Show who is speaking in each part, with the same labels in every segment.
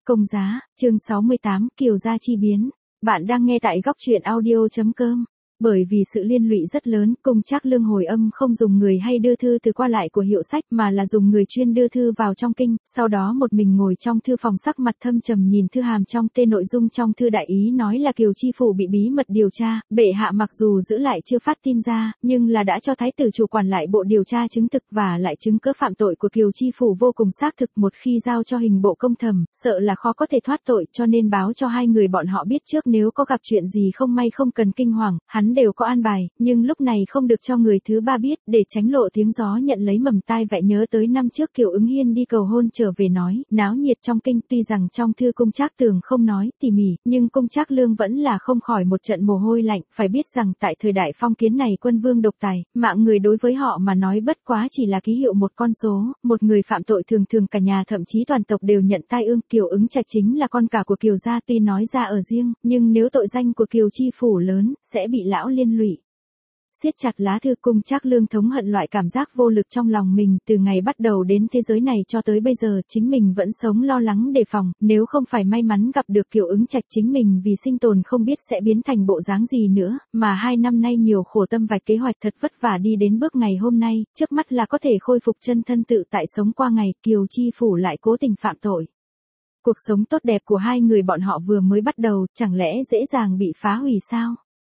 Speaker 1: Công giá, chương 68, Kiều gia chi biến. Bạn đang nghe tại góc truyện audio.com. Bởi vì sự liên lụy rất lớn, Cung Trác Lương hồi âm không dùng người hay đưa thư từ qua lại của hiệu sách mà là dùng người chuyên đưa thư vào trong kinh, sau đó một mình ngồi trong thư phòng sắc mặt thâm trầm nhìn thư hàm trong tên nội dung trong thư đại ý nói là Kiều chi phủ bị bí mật điều tra, bệ hạ mặc dù giữ lại chưa phát tin ra, nhưng là đã cho thái tử chủ quản lại bộ điều tra chứng thực và lại chứng cứ phạm tội của Kiều chi phủ vô cùng xác thực, một khi giao cho hình bộ công thẩm, sợ là khó có thể thoát tội, cho nên báo cho hai người bọn họ biết trước nếu có gặp chuyện gì không may không cần kinh hoàng, hắn đều có an bài, nhưng lúc này không được cho người thứ ba biết, để tránh lộ tiếng gió nhận lấy mầm tai vạ. Nhớ tới năm trước Kiều Ứng Hiên đi cầu hôn trở về nói, náo nhiệt trong kinh, tuy rằng trong thư Cung Trác Tường không nói tỉ mỉ, nhưng Cung Trác Lương vẫn là không khỏi một trận mồ hôi lạnh, phải biết rằng tại thời đại phong kiến này quân vương độc tài, mạng người đối với họ mà nói bất quá chỉ là ký hiệu một con số, một người phạm tội thường thường cả nhà thậm chí toàn tộc đều nhận tai ương. Kiều Ứng Trạch chính là con cả của Kiều gia, tuy nói ra ở riêng, nhưng nếu tội danh của Kiều chi phủ lớn, sẽ bị lão liên lụy. Siết chặt lá thư, Cung Trác Lương thống hận loại cảm giác vô lực trong lòng mình, từ ngày bắt đầu đến thế giới này cho tới bây giờ, chính mình vẫn sống lo lắng đề phòng, nếu không phải may mắn gặp được Kiều Ứng Trạch, chính mình vì sinh tồn không biết sẽ biến thành bộ dáng gì nữa, mà 2 năm nay nhiều khổ tâm vạch kế hoạch thật vất vả đi đến bước ngày hôm nay, trước mắt là có thể khôi phục chân thân tự tại sống qua ngày, Kiều chi phủ lại cố tình phạm tội. Cuộc sống tốt đẹp của hai người bọn họ vừa mới bắt đầu, chẳng lẽ dễ dàng bị phá hủy sao?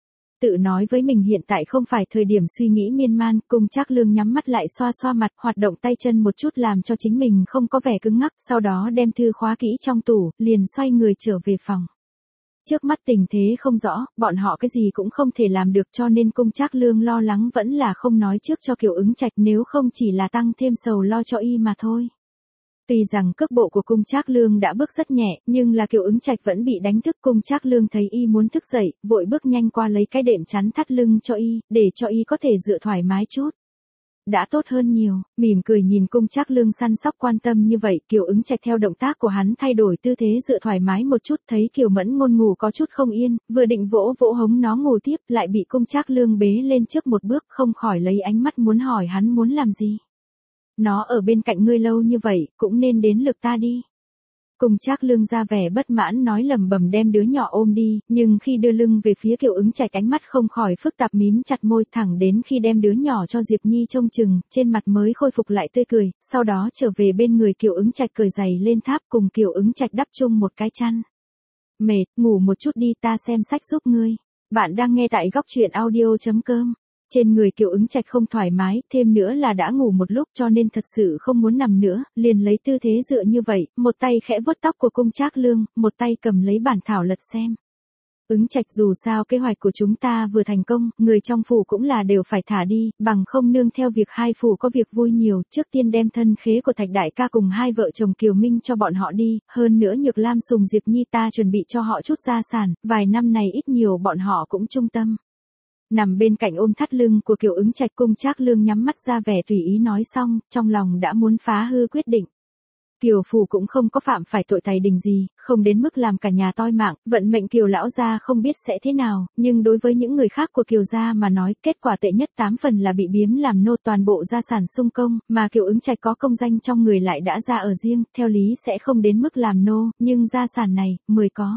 Speaker 1: Tự nói với mình hiện tại không phải thời điểm suy nghĩ miên man, Cung Trác Lương nhắm mắt lại xoa xoa mặt, hoạt động tay chân một chút làm cho chính mình không có vẻ cứng ngắc, sau đó đem thư khóa kỹ trong tủ, liền xoay người trở về phòng. Trước mắt tình thế không rõ, bọn họ cái gì cũng không thể làm được, cho nên Cung Trác Lương lo lắng vẫn là không nói trước cho Kiều Ứng Trạch, nếu không chỉ là tăng thêm sầu lo cho y mà thôi. Tuy rằng cước bộ của Cung Trác Lương đã bước rất nhẹ, nhưng là Kiều Ứng Trạch vẫn bị đánh thức. Cung Trác Lương thấy y muốn thức dậy, vội bước nhanh qua lấy cái đệm chắn thắt lưng cho y, để cho y có thể dựa thoải mái chút. Đã tốt hơn nhiều, mỉm cười nhìn Cung Trác Lương săn sóc quan tâm như vậy, Kiều Ứng Trạch theo động tác của hắn thay đổi tư thế dựa thoải mái một chút, thấy Kiều Mẫn Ngôn ngủ có chút không yên, vừa định vỗ vỗ hống nó ngủ tiếp, lại bị Cung Trác Lương bế lên trước một bước, không khỏi lấy ánh mắt muốn hỏi hắn muốn làm gì. Nó ở bên cạnh ngươi lâu như vậy, cũng nên đến lượt ta đi. Cung Trác Lương ra vẻ bất mãn nói lẩm bẩm đem đứa nhỏ ôm đi, nhưng khi đưa lưng về phía Kiều Ứng Trạch ánh mắt không khỏi phức tạp, mím chặt môi, thẳng đến khi đem đứa nhỏ cho Diệp Nhi trông chừng, trên mặt mới khôi phục lại tươi cười, sau đó trở về bên người Kiều Ứng Trạch cởi giày lên tháp, cùng Kiều Ứng Trạch đắp chung một cái chăn. Mệt, ngủ một chút đi, ta xem sách giúp ngươi. Bạn đang nghe tại góc truyện audio.com. Trên người Kiều Ứng Trạch không thoải mái, thêm nữa là đã ngủ một lúc cho nên thật sự không muốn nằm nữa, liền lấy tư thế dựa như vậy, một tay khẽ vuốt tóc của Cung Trác Lương, một tay cầm lấy bản thảo lật xem. Ứng Trạch, dù sao kế hoạch của chúng ta vừa thành công, người trong phủ cũng là đều phải thả đi, bằng không nương theo việc hai phủ có việc vui nhiều, trước tiên đem thân khế của Thạch đại ca cùng hai vợ chồng Kiều Minh cho bọn họ đi, hơn nữa Nhược Lam Sùng Diệp Nhi ta chuẩn bị cho họ chút gia sản, vài năm này ít nhiều bọn họ cũng trung tâm. Nằm bên cạnh ôm thắt lưng của Kiều Ứng Trạch, Cung Trác Lương nhắm mắt ra vẻ tùy ý nói xong, trong lòng đã muốn phá hư quyết định. Kiều phủ cũng không có phạm phải tội tày đình gì, không đến mức làm cả nhà toi mạng, vận mệnh Kiều lão gia không biết sẽ thế nào, nhưng đối với những người khác của Kiều gia mà nói, kết quả tệ nhất 8 phần là bị biếm làm nô, toàn bộ gia sản sung công, mà Kiều Ứng Trạch có công danh trong người lại đã ra ở riêng, theo lý sẽ không đến mức làm nô, nhưng gia sản này, 10 có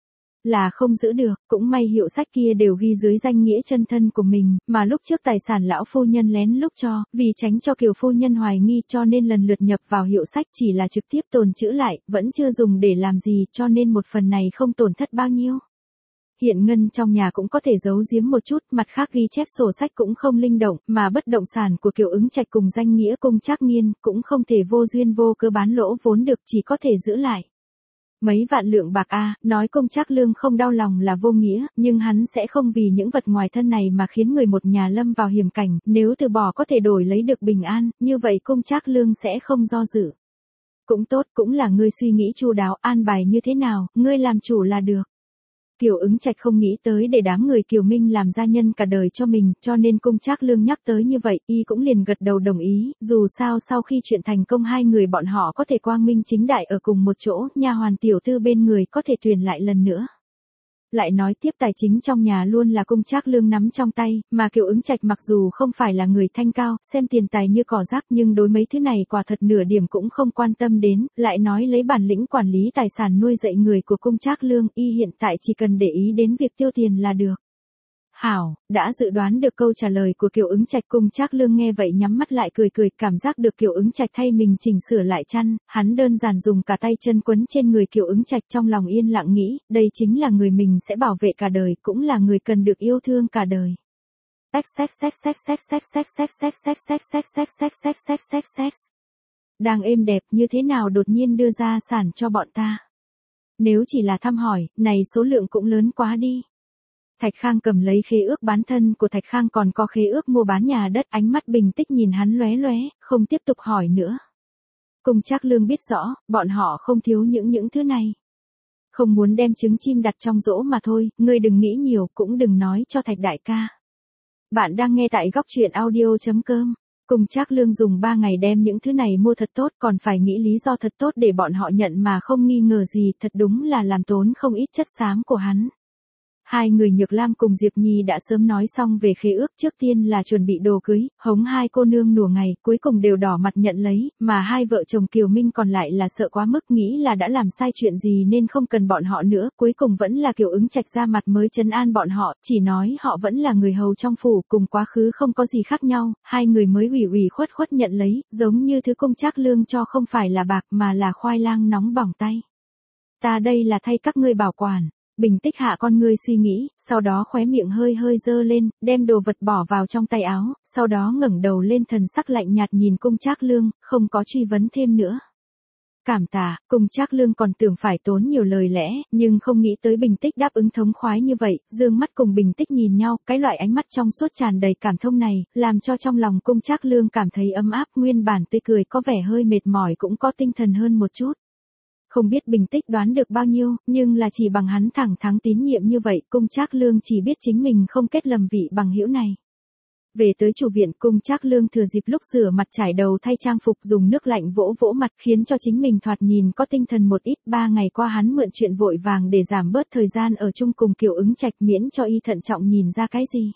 Speaker 1: là không giữ được, cũng may hiệu sách kia đều ghi dưới danh nghĩa chân thân của mình, mà lúc trước tài sản lão phu nhân lén lúc cho, vì tránh cho Kiều phu nhân hoài nghi cho nên lần lượt nhập vào hiệu sách, chỉ là trực tiếp tồn trữ lại, vẫn chưa dùng để làm gì, cho nên một phần này không tổn thất bao nhiêu. Hiện ngân trong nhà cũng có thể giấu giếm một chút, mặt khác ghi chép sổ sách cũng không linh động, mà bất động sản của Kiều Ứng Trạch cùng danh nghĩa Cung Trác Nghiên, cũng không thể vô duyên vô cớ bán lỗ vốn được, chỉ có thể giữ lại. Mấy vạn lượng bạc nói Cung Trác Lương không đau lòng là vô nghĩa, nhưng hắn sẽ không vì những vật ngoài thân này mà khiến người một nhà lâm vào hiểm cảnh, nếu từ bỏ có thể đổi lấy được bình an, như vậy Cung Trác Lương sẽ không do dự. Cũng tốt, cũng là ngươi suy nghĩ chu đáo, an bài như thế nào, ngươi làm chủ là được. Kiều Ứng Trạch không nghĩ tới để đám người Kiều Minh làm gia nhân cả đời cho mình, cho nên Cung Trác Lương nhắc tới như vậy, y cũng liền gật đầu đồng ý, dù sao sau khi chuyện thành công hai người bọn họ có thể quang minh chính đại ở cùng một chỗ, nha hoàn tiểu tư bên người có thể tuyển lại lần nữa. Lại nói tiếp tài chính trong nhà luôn là Cung Trác Lương nắm trong tay, mà Kiều Ứng Trạch mặc dù không phải là người thanh cao, xem tiền tài như cỏ rác nhưng đối mấy thứ này quả thật nửa điểm cũng không quan tâm đến, lại nói lấy bản lĩnh quản lý tài sản nuôi dạy người của Cung Trác Lương, y hiện tại chỉ cần để ý đến việc tiêu tiền là được. Hảo, đã dự đoán được câu trả lời của Kiều Ứng Trạch. Cung Trác Lương nghe vậy nhắm mắt lại cười cười, cảm giác được Kiều Ứng Trạch thay mình chỉnh sửa lại chăn, hắn đơn giản dùng cả tay chân quấn trên người Kiều Ứng Trạch, trong lòng yên lặng nghĩ, đây chính là người mình sẽ bảo vệ cả đời, cũng là người cần được yêu thương cả đời. Đang êm đẹp như thế nào đột nhiên đưa ra sản cho bọn ta. Nếu chỉ là thăm hỏi, này số lượng cũng lớn quá đi. Thạch Khang cầm lấy khế ước bán thân của Thạch Khang còn có khế ước mua bán nhà đất, ánh mắt bình tĩnh nhìn hắn lóe lóe, không tiếp tục hỏi nữa. Cung Trác Lương biết rõ, bọn họ không thiếu những thứ này. Không muốn đem trứng chim đặt trong rỗ mà thôi, ngươi đừng nghĩ nhiều, cũng đừng nói cho Thạch đại ca. Bạn đang nghe tại góc truyện audio.com. Cung Trác Lương dùng 3 ngày đem những thứ này mua thật tốt, còn phải nghĩ lý do thật tốt để bọn họ nhận mà không nghi ngờ gì, thật đúng là làm tốn không ít chất xám của hắn. Hai người Nhược Lam cùng Diệp Nhi đã sớm nói xong về khế ước, trước tiên là chuẩn bị đồ cưới, hống hai cô nương nửa ngày, cuối cùng đều đỏ mặt nhận lấy, mà hai vợ chồng Kiều Minh còn lại là sợ quá mức, nghĩ là đã làm sai chuyện gì nên không cần bọn họ nữa, cuối cùng vẫn là Kiều Ứng Trạch ra mặt mới trấn an bọn họ, chỉ nói họ vẫn là người hầu trong phủ, cùng quá khứ không có gì khác nhau, hai người mới ủy khuất nhận lấy, giống như thứ Cung Trác Lương cho không phải là bạc mà là khoai lang nóng bỏng tay. Ta đây là thay các ngươi bảo quản. Bình tích hạ con ngươi suy nghĩ, sau đó khóe miệng hơi dơ lên, đem đồ vật bỏ vào trong tay áo, sau đó ngẩng đầu lên, thần sắc lạnh nhạt nhìn Cung Trác Lương, không có truy vấn thêm nữa. Cảm tạ. Cung Trác Lương còn tưởng phải tốn nhiều lời lẽ, nhưng không nghĩ tới Bình Tích đáp ứng thống khoái như vậy, dương mắt cùng Bình Tích nhìn nhau, cái loại ánh mắt trong suốt tràn đầy cảm thông này, làm cho trong lòng Cung Trác Lương cảm thấy ấm áp, nguyên bản tươi cười có vẻ hơi mệt mỏi cũng có tinh thần hơn một chút. Không biết Bình Tích đoán được bao nhiêu, nhưng là chỉ bằng hắn thẳng thắn tín nhiệm như vậy, Cung Trác Lương chỉ biết chính mình không kết lầm vị bằng hữu này. Về tới chủ viện, Cung Trác Lương thừa dịp lúc rửa mặt trải đầu thay trang phục dùng nước lạnh vỗ mặt, khiến cho chính mình thoạt nhìn có tinh thần một ít. 3 ngày qua hắn mượn chuyện vội vàng để giảm bớt thời gian ở chung cùng Kiều Ứng Trạch, miễn cho y thận trọng nhìn ra cái gì.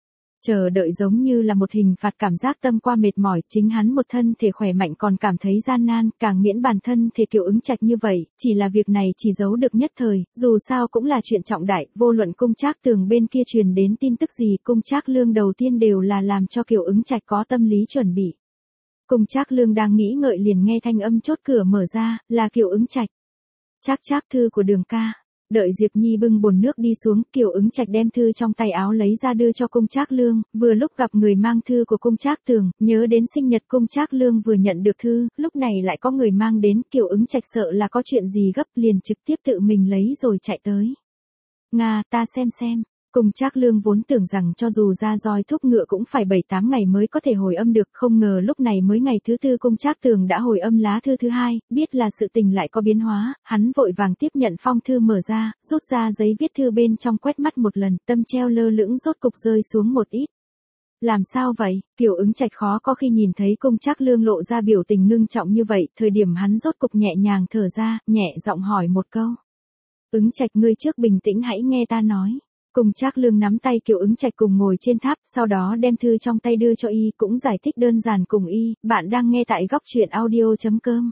Speaker 1: Chờ đợi giống như là một hình phạt, cảm giác tâm qua mệt mỏi, chính hắn một thân thể khỏe mạnh còn cảm thấy gian nan, càng miễn bản thân thể Kiều Ứng Trạch như vậy, chỉ là việc này chỉ giấu được nhất thời, dù sao cũng là chuyện trọng đại, vô luận Cung Trác Tường bên kia truyền đến tin tức gì, Cung Trác Lương đầu tiên đều là làm cho Kiều Ứng Trạch có tâm lý chuẩn bị. Cung Trác Lương đang nghĩ ngợi liền nghe thanh âm chốt cửa mở ra, là Kiều Ứng Trạch. Trác thư của Đường ca. Đợi Diệp Nhi bưng bồn nước đi xuống, Kiều Ứng Trạch đem thư trong tay áo lấy ra đưa cho Cung Trác Lương, vừa lúc gặp người mang thư của Cung Trác Tường, nhớ đến sinh nhật Cung Trác Lương vừa nhận được thư, lúc này lại có người mang đến, Kiều Ứng Trạch sợ là có chuyện gì gấp liền trực tiếp tự mình lấy rồi chạy tới. Nga, ta xem. Cung Trác Lương vốn tưởng rằng cho dù ra roi thúc ngựa cũng phải 7-8 ngày mới có thể hồi âm được, không ngờ lúc này mới ngày thứ 4 Cung Trác Tường đã hồi âm lá thư thứ 2, biết là sự tình lại có biến hóa, hắn vội vàng tiếp nhận phong thư mở ra, rút ra giấy viết thư bên trong quét mắt một lần, tâm treo lơ lửng rốt cục rơi xuống một ít. Làm sao vậy? Kiều Ứng Trạch khó có khi nhìn thấy Cung Trác Lương lộ ra biểu tình ngưng trọng như vậy, thời điểm hắn rốt cục nhẹ nhàng thở ra, nhẹ giọng hỏi một câu. Ứng Trạch, ngươi trước bình tĩnh hãy nghe ta nói. Cung Trác Lương nắm tay Kiều Ứng Trạch cùng ngồi trên tháp, sau đó đem thư trong tay đưa cho y, cũng giải thích đơn giản cùng y, bạn đang nghe tại góc truyện audio.com.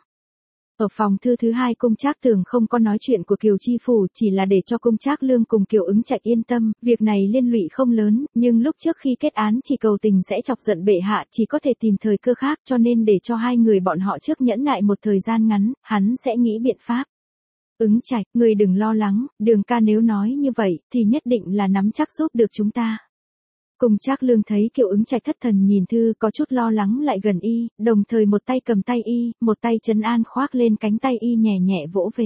Speaker 1: Ở phòng thư thứ 2 Cung Trác Tường không có nói chuyện của Kiều Chi Phủ, chỉ là để cho Cung Trác Lương cùng Kiều Ứng Trạch yên tâm, việc này liên lụy không lớn, nhưng lúc trước khi kết án chỉ cầu tình sẽ chọc giận bệ hạ, chỉ có thể tìm thời cơ khác, cho nên để cho hai người bọn họ trước nhẫn nại một thời gian ngắn, hắn sẽ nghĩ biện pháp. Ứng Trạch, người đừng lo lắng, Đường ca nếu nói như vậy, thì nhất định là nắm chắc giúp được chúng ta. Cung Trác Lương thấy Kiều Ứng Trạch thất thần nhìn thư, có chút lo lắng lại gần y, đồng thời một tay cầm tay y, một tay trấn an khoác lên cánh tay y nhẹ nhẹ vỗ về.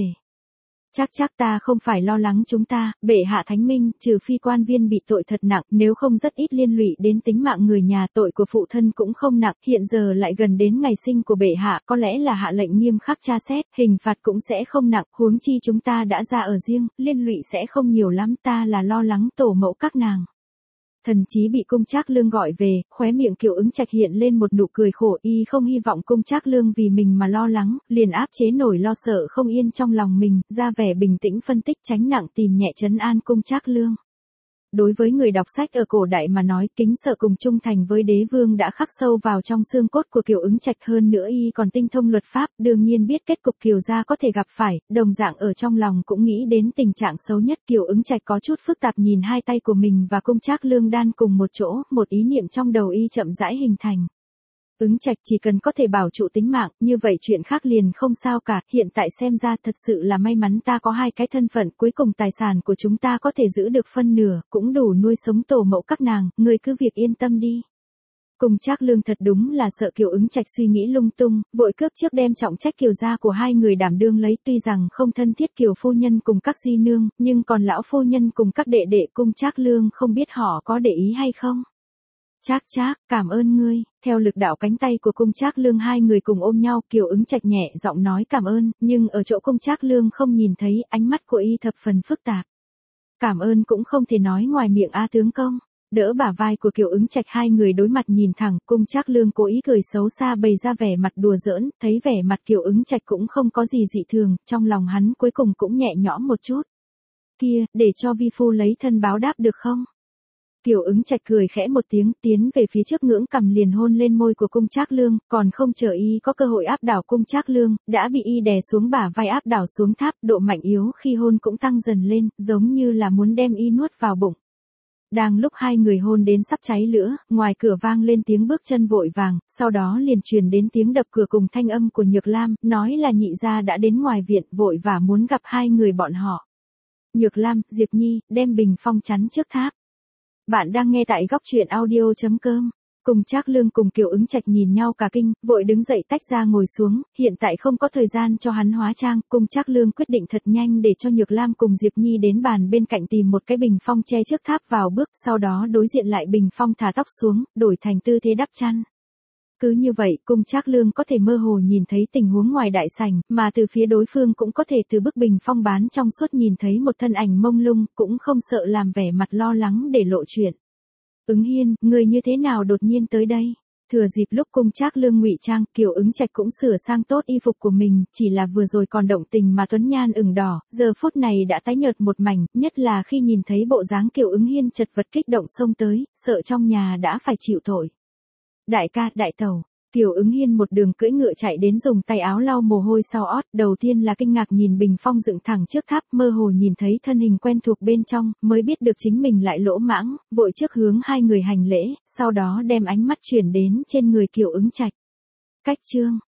Speaker 1: Chắc ta không phải lo lắng chúng ta, bệ hạ thánh minh, trừ phi quan viên bị tội thật nặng, nếu không rất ít liên lụy đến tính mạng người nhà, tội của phụ thân cũng không nặng, hiện giờ lại gần đến ngày sinh của bệ hạ, có lẽ là hạ lệnh nghiêm khắc tra xét, hình phạt cũng sẽ không nặng, huống chi chúng ta đã ra ở riêng, liên lụy sẽ không nhiều lắm, ta là lo lắng tổ mẫu các nàng. Thần chí bị Cung Trác Lương gọi về, khóe miệng Kiều Ứng Trạch hiện lên một nụ cười khổ, y không hy vọng Cung Trác Lương vì mình mà lo lắng, liền áp chế nổi lo sợ không yên trong lòng mình, ra vẻ bình tĩnh phân tích tránh nặng tìm nhẹ trấn an Cung Trác Lương. Đối với người đọc sách ở cổ đại mà nói, kính sợ cùng trung thành với đế vương đã khắc sâu vào trong xương cốt của Kiều Ứng Trạch, hơn nữa y còn tinh thông luật pháp, đương nhiên biết kết cục Kiều gia có thể gặp phải, đồng dạng ở trong lòng cũng nghĩ đến tình trạng xấu nhất. Kiều Ứng Trạch có chút phức tạp nhìn hai tay của mình và Cung Trác Lương đan cùng một chỗ, một ý niệm trong đầu y chậm rãi hình thành. Ứng Trạch chỉ cần có thể bảo trụ tính mạng, như vậy chuyện khác liền không sao cả, hiện tại xem ra thật sự là may mắn ta có hai cái thân phận, cuối cùng tài sản của chúng ta có thể giữ được phân nửa, cũng đủ nuôi sống tổ mẫu các nàng, ngươi cứ việc yên tâm đi. Cung Trác Lương thật đúng là sợ Kiều Ứng Trạch suy nghĩ lung tung, vội cướp trước đem trọng trách Kiều gia của hai người đảm đương lấy, tuy rằng không thân thiết Kiều phu nhân cùng các di nương, nhưng còn lão phu nhân cùng các đệ đệ Cung Trác Lương không biết họ có để ý hay không. Trác, cảm ơn ngươi. Theo lực đạo cánh tay của Cung Trác Lương hai người cùng ôm nhau, Kiều Ứng Trạch nhẹ giọng nói cảm ơn, nhưng ở chỗ Cung Trác Lương không nhìn thấy, ánh mắt của y thập phần phức tạp. Cảm ơn cũng không thể nói ngoài miệng a tướng công. Đỡ bả vai của Kiều Ứng Trạch hai người đối mặt nhìn thẳng, Cung Trác Lương cố ý cười xấu xa bày ra vẻ mặt đùa giỡn, thấy vẻ mặt Kiều Ứng Trạch cũng không có gì dị thường, trong lòng hắn cuối cùng cũng nhẹ nhõm một chút. Kia, để cho vi phu lấy thân báo đáp được không? Kiều Ứng Trạch cười khẽ một tiếng, tiến về phía trước ngưỡng cằm liền hôn lên môi của Cung Trác Lương, còn không chờ y có cơ hội áp đảo Cung Trác Lương, đã bị y đè xuống bả vai áp đảo xuống tháp, độ mạnh yếu khi hôn cũng tăng dần lên, giống như là muốn đem y nuốt vào bụng. Đang lúc hai người hôn đến sắp cháy lửa, ngoài cửa vang lên tiếng bước chân vội vàng, sau đó liền truyền đến tiếng đập cửa cùng thanh âm của Nhược Lam, nói là nhị gia đã đến ngoài viện, vội và muốn gặp hai người bọn họ. Nhược Lam, Diệp Nhi, đem bình phong chắn trước tháp. Bạn đang nghe tại góc truyện audio.com. Cung Trác Lương cùng Kiều Ứng Trạch nhìn nhau cả kinh, vội đứng dậy tách ra ngồi xuống, hiện tại không có thời gian cho hắn hóa trang, Cung Trác Lương quyết định thật nhanh để cho Nhược Lam cùng Diệp Nhi đến bàn bên cạnh tìm một cái bình phong che trước tháp vào bước, sau đó đối diện lại bình phong thả tóc xuống, đổi thành tư thế đắp chăn. Cứ như vậy, Cung Trác Lương có thể mơ hồ nhìn thấy tình huống ngoài đại sảnh, mà từ phía đối phương cũng có thể từ bức bình phong bán trong suốt nhìn thấy một thân ảnh mông lung, cũng không sợ làm vẻ mặt lo lắng để lộ chuyện. Ứng Hiên, người như thế nào đột nhiên tới đây? Thừa dịp lúc Cung Trác Lương ngụy trang, Kiều Ứng Trạch cũng sửa sang tốt y phục của mình, chỉ là vừa rồi còn động tình mà tuấn nhan ửng đỏ, giờ phút này đã tái nhợt một mảnh, nhất là khi nhìn thấy bộ dáng Kiều Ứng Hiên chật vật kích động xông tới, sợ trong nhà đã phải chịu tội. Đại ca, đại tẩu. Kiều Ứng Hiên một đường cưỡi ngựa chạy đến dùng tay áo lau mồ hôi sau ót, đầu tiên là kinh ngạc nhìn bình phong dựng thẳng trước tháp, mơ hồ nhìn thấy thân hình quen thuộc bên trong, mới biết được chính mình lại lỗ mãng, vội trước hướng hai người hành lễ, sau đó đem ánh mắt chuyển đến trên người Kiều Ứng Trạch. Cách chương